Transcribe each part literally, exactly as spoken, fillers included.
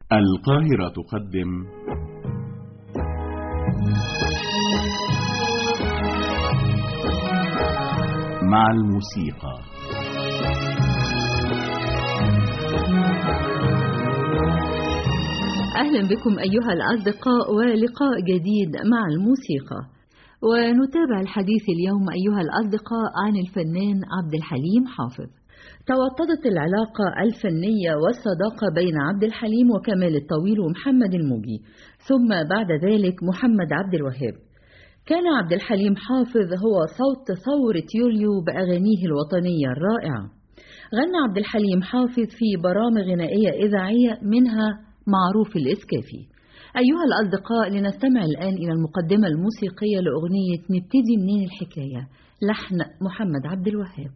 القاهرة تقدم مع الموسيقى. أهلا بكم أيها الأصدقاء ولقاء جديد مع الموسيقى، ونتابع الحديث اليوم أيها الأصدقاء عن الفنان عبد الحليم حافظ. توطدت العلاقة الفنية والصداقة بين عبد الحليم وكمال الطويل ومحمد الموجي، ثم بعد ذلك محمد عبد الوهاب. كان عبد الحليم حافظ هو صوت ثورة يوليو بأغانيه الوطنية الرائعة. غنى عبد الحليم حافظ في برامج غنائية إذاعية منها معروف الإسكافي. أيها الأصدقاء، لنستمع الآن إلى المقدمة الموسيقية لأغنية نبتدي منين الحكاية، لحن محمد عبد الوهاب.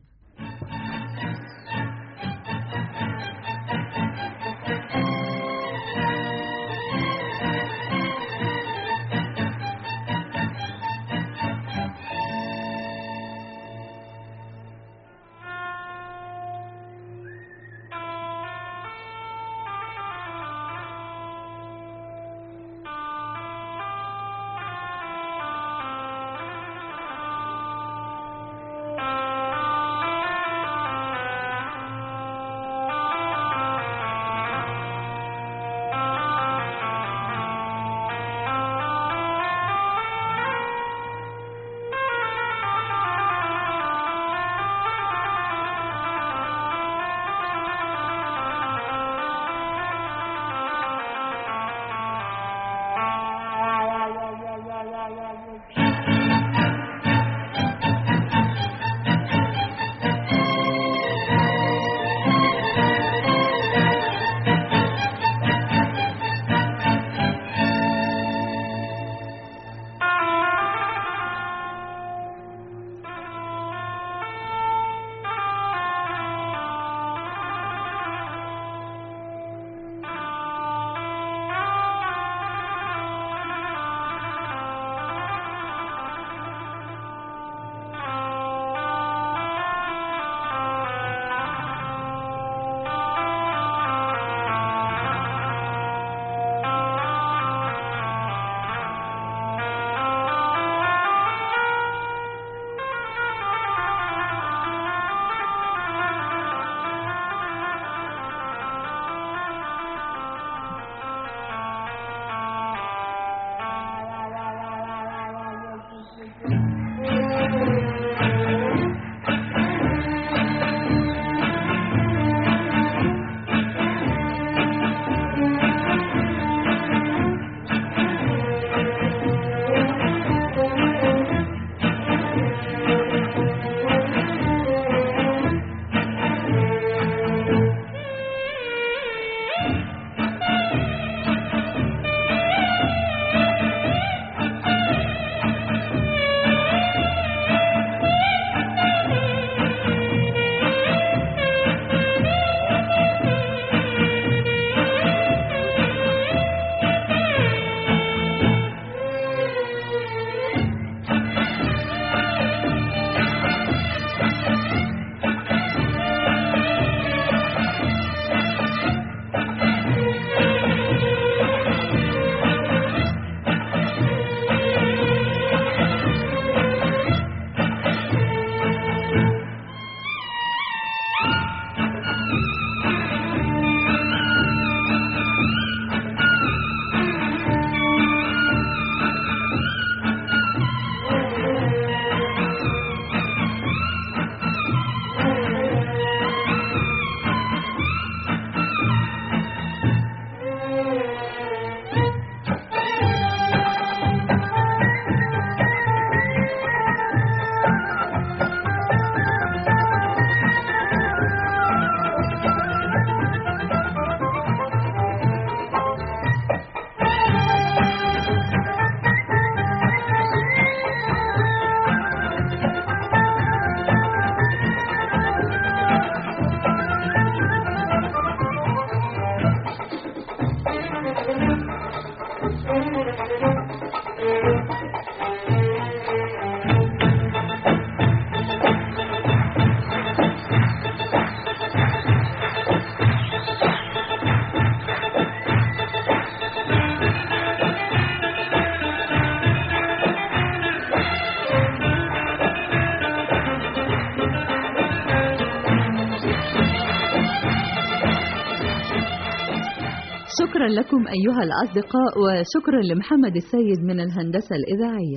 شكرا لكم أيها الأصدقاء، وشكرا لمحمد السيد من الهندسة الإذاعية.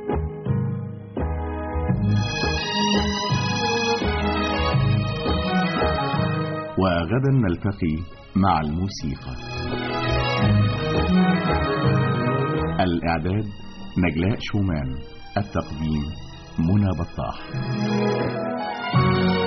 وغدا نلتقي مع الموسيقى. الإعداد نجلاء شومان، التقديم منى بطاح.